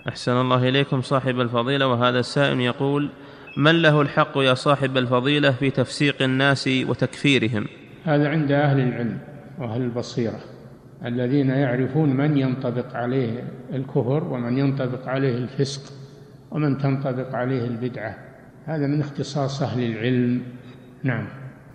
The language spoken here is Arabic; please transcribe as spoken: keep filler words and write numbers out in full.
أحسن الله إليكم صاحب الفضيلة. وهذا السائل يقول: من له الحق يا صاحب الفضيلة في تفسيق الناس وتكفيرهم؟ هذا عند أهل العلم وأهل البصيرة الذين يعرفون من ينطبق عليه الكفر ومن ينطبق عليه الفسق ومن تنطبق عليه البدعة. هذا من اختصاص أهل العلم. نعم.